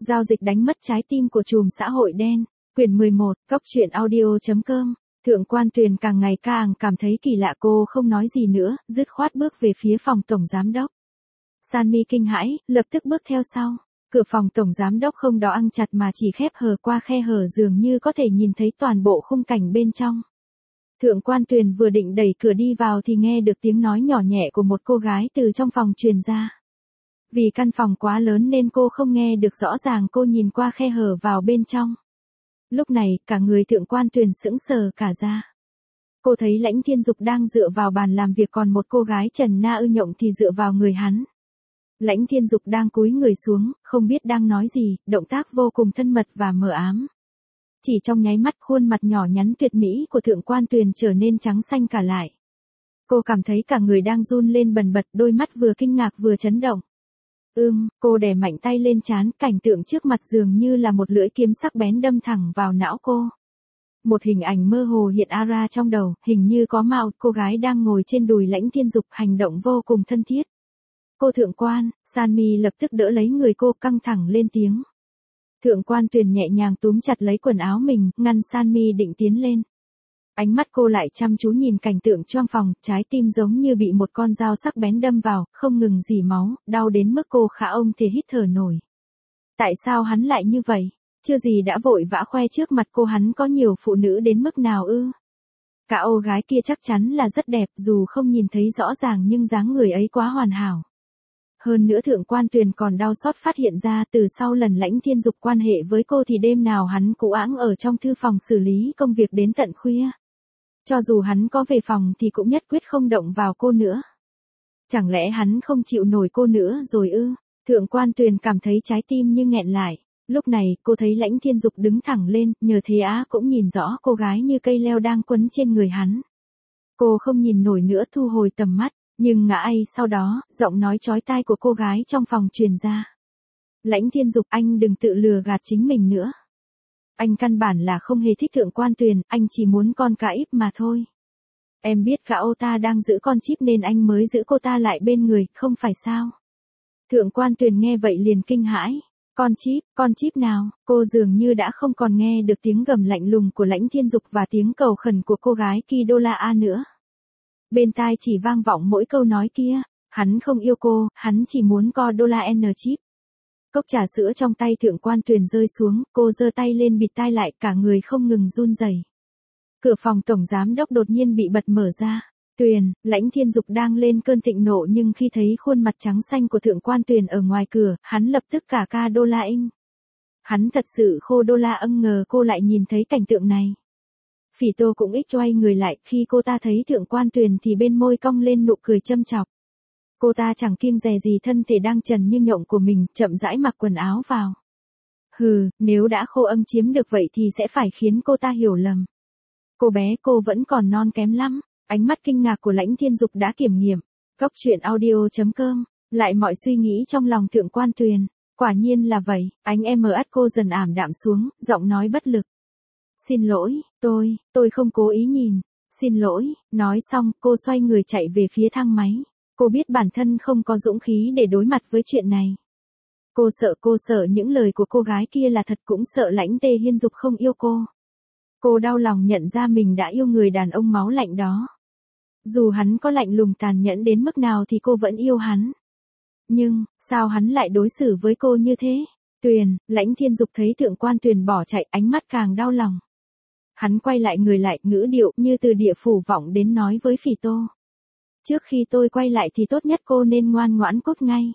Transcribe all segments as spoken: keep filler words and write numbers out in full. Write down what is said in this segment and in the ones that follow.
Giao dịch đánh mất trái tim của trùm xã hội đen. Quyển mười một, Cóc truyện audio chấm com. Thượng quan Tuyền càng ngày càng cảm thấy kỳ lạ, cô không nói gì nữa, dứt khoát bước về phía phòng tổng giám đốc. Sunny kinh hãi, lập tức bước theo sau. Cửa phòng tổng giám đốc không đóng ăng chặt mà chỉ khép hờ, qua khe hở dường như có thể nhìn thấy toàn bộ khung cảnh bên trong. Thượng quan Tuyền vừa định đẩy cửa đi vào thì nghe được tiếng nói nhỏ nhẹ của một cô gái từ trong phòng truyền ra. Vì căn phòng quá lớn nên cô không nghe được rõ ràng, cô nhìn qua khe hở vào bên trong. Lúc này, cả người thượng quan Tuyền sững sờ cả ra. Cô thấy Lãnh Thiên Dục đang dựa vào bàn làm việc, còn một cô gái Trần Na Ư Nhộng thì dựa vào người hắn. Lãnh Thiên Dục đang cúi người xuống, không biết đang nói gì, động tác vô cùng thân mật và mờ ám. Chỉ trong nháy mắt, khuôn mặt nhỏ nhắn tuyệt mỹ của thượng quan Tuyền trở nên trắng xanh cả lại. Cô cảm thấy cả người đang run lên bần bật, đôi mắt vừa kinh ngạc vừa chấn động. Ưm, cô đè mạnh tay lên trán, cảnh tượng trước mặt dường như là một lưỡi kiếm sắc bén đâm thẳng vào não cô. Một hình ảnh mơ hồ hiện ra trong đầu, hình như có mạo cô gái đang ngồi trên đùi Lãnh Thiên Dục, hành động vô cùng thân thiết. Cô thượng quan, Sunny lập tức đỡ lấy người cô, căng thẳng lên tiếng. Thượng quan Tuyền nhẹ nhàng túm chặt lấy quần áo mình, ngăn Sunny định tiến lên. Ánh mắt cô lại chăm chú nhìn cảnh tượng trong phòng, trái tim giống như bị một con dao sắc bén đâm vào, không ngừng rỉ máu, đau đến mức cô khả ông thể hít thở nổi. Tại sao hắn lại như vậy? Chưa gì đã vội vã khoe trước mặt cô hắn có nhiều phụ nữ đến mức nào ư? Cả ô gái kia chắc chắn là rất đẹp, dù không nhìn thấy rõ ràng nhưng dáng người ấy quá hoàn hảo. Hơn nữa thượng quan Tuyền còn đau xót phát hiện ra từ sau lần Lãnh Thiên Dục quan hệ với cô thì đêm nào hắn cũng ẵng ở trong thư phòng xử lý công việc đến tận khuya. Cho dù hắn có về phòng thì cũng nhất quyết không động vào cô nữa. Chẳng lẽ hắn không chịu nổi cô nữa rồi ư? Thượng quan Tuyền cảm thấy trái tim như nghẹn lại. Lúc này, cô thấy Lãnh Thiên Dục đứng thẳng lên, nhờ thế á cũng nhìn rõ cô gái như cây leo đang quấn trên người hắn. Cô không nhìn nổi nữa, thu hồi tầm mắt, nhưng ngã ai sau đó, giọng nói chói tai của cô gái trong phòng truyền ra. Lãnh Thiên Dục, anh đừng tự lừa gạt chính mình nữa. Anh căn bản là không hề thích thượng quan Tuyền, anh chỉ muốn con cá íp mà thôi. Em biết gã ô ta đang giữ con chip nên anh mới giữ cô ta lại bên người, không phải sao? Thượng quan Tuyền nghe vậy liền kinh hãi. Con chip, con chip nào? Cô dường như đã không còn nghe được tiếng gầm lạnh lùng của Lãnh Thiên Dục và tiếng cầu khẩn của cô gái Kidola A nữa. Bên tai chỉ vang vọng mỗi câu nói kia, hắn không yêu cô, hắn chỉ muốn co đô la N chip. Cốc trà sữa trong tay thượng quan Tuyền rơi xuống, cô giơ tay lên bịt tai lại, cả người không ngừng run rẩy. Cửa phòng tổng giám đốc đột nhiên bị bật mở ra. Tuyền, Lãnh Thiên Dục đang lên cơn thịnh nộ nhưng khi thấy khuôn mặt trắng xanh của thượng quan Tuyền ở ngoài cửa, hắn lập tức cả ca đô la inh. Hắn thật sự khô đô la âng ngờ cô lại nhìn thấy cảnh tượng này. Phỉ Tô cũng ít choay người lại, khi cô ta thấy thượng quan Tuyền thì bên môi cong lên nụ cười châm chọc. Cô ta chẳng kiêng dè gì thân thể đang trần như nhộng của mình, chậm rãi mặc quần áo vào. Hừ, nếu đã khô âng chiếm được vậy thì sẽ phải khiến cô ta hiểu lầm. Cô bé, cô vẫn còn non kém lắm. Ánh mắt kinh ngạc của Lãnh Thiên Dục đã kiểm nghiệm. Cóc truyện audio chấm com. Lại mọi suy nghĩ trong lòng thượng quan Tuyền. Quả nhiên là vậy, ánh em mờ át cô dần ảm đạm xuống, giọng nói bất lực. Xin lỗi, tôi, tôi không cố ý nhìn. Xin lỗi, nói xong, cô xoay người chạy về phía thang máy. Cô biết bản thân không có dũng khí để đối mặt với chuyện này. Cô sợ, cô sợ những lời của cô gái kia là thật, cũng sợ Lãnh Tề Hiên Dục không yêu cô. Cô đau lòng nhận ra mình đã yêu người đàn ông máu lạnh đó. Dù hắn có lạnh lùng tàn nhẫn đến mức nào thì cô vẫn yêu hắn. Nhưng, sao hắn lại đối xử với cô như thế? Tuyền, Lãnh Thiên Dục thấy thượng quan Tuyền bỏ chạy, ánh mắt càng đau lòng. Hắn quay lại người lại, ngữ điệu như từ địa phủ vọng đến nói với Phỉ Tô. Trước khi tôi quay lại thì tốt nhất cô nên ngoan ngoãn cút ngay.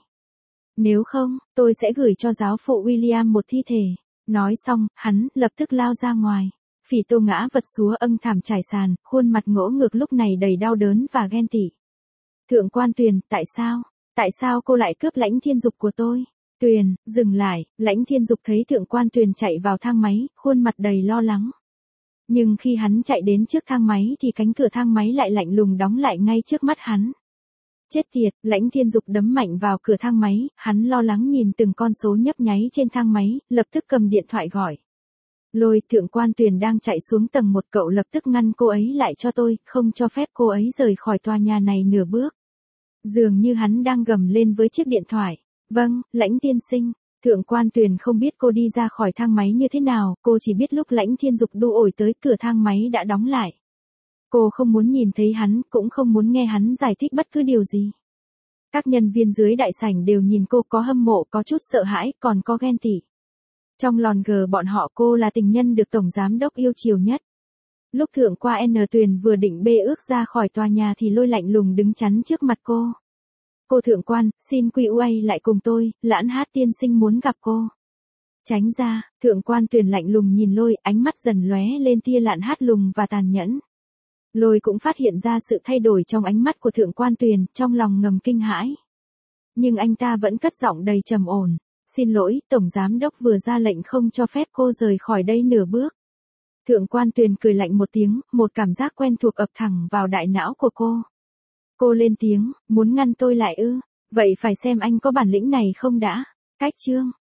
Nếu không, tôi sẽ gửi cho giáo phụ William một thi thể. Nói xong, hắn lập tức lao ra ngoài. Phỉ Tô ngã vật súa âng thảm trải sàn, khuôn mặt ngỗ ngược lúc này đầy đau đớn và ghen tị. Thượng quan Tuyền, tại sao? Tại sao cô lại cướp Lãnh Thiên Dục của tôi? Tuyền, dừng lại. Lãnh Thiên Dục thấy thượng quan Tuyền chạy vào thang máy, khuôn mặt đầy lo lắng. Nhưng khi hắn chạy đến trước thang máy thì cánh cửa thang máy lại lạnh lùng đóng lại ngay trước mắt hắn. Chết tiệt, Lãnh Thiên Dục đấm mạnh vào cửa thang máy, hắn lo lắng nhìn từng con số nhấp nháy trên thang máy, lập tức cầm điện thoại gọi. Lôi, thượng quan Tuyền đang chạy xuống tầng một, cậu lập tức ngăn cô ấy lại cho tôi, không cho phép cô ấy rời khỏi tòa nhà này nửa bước. Dường như hắn đang gầm lên với chiếc điện thoại. Vâng, Lãnh tiên sinh. Thượng quan Tuyền không biết cô đi ra khỏi thang máy như thế nào, cô chỉ biết lúc Lãnh Thiên Dục đu ổi tới cửa thang máy đã đóng lại. Cô không muốn nhìn thấy hắn, cũng không muốn nghe hắn giải thích bất cứ điều gì. Các nhân viên dưới đại sảnh đều nhìn cô, có hâm mộ, có chút sợ hãi, còn có ghen tị. Trong lòn gờ bọn họ cô là tình nhân được Tổng Giám Đốc yêu chiều nhất. Lúc Thượng quan N Tuyền vừa định bê ước ra khỏi tòa nhà thì Lôi lạnh lùng đứng chắn trước mặt cô. Cô Thượng quan, xin quy uay lại cùng tôi, Lãn Hát tiên sinh muốn gặp cô. Tránh ra, Thượng quan Tuyền lạnh lùng nhìn Lôi, ánh mắt dần lóe lên tia Lãn Hát lùng và tàn nhẫn. Lôi cũng phát hiện ra sự thay đổi trong ánh mắt của Thượng quan Tuyền, trong lòng ngầm kinh hãi. Nhưng anh ta vẫn cất giọng đầy trầm ổn. Xin lỗi, Tổng Giám Đốc vừa ra lệnh không cho phép cô rời khỏi đây nửa bước. Thượng quan Tuyền cười lạnh một tiếng, một cảm giác quen thuộc ập thẳng vào đại não của cô. Cô lên tiếng, muốn ngăn tôi lại ư? Vậy phải xem anh có bản lĩnh này không đã. Cách chương.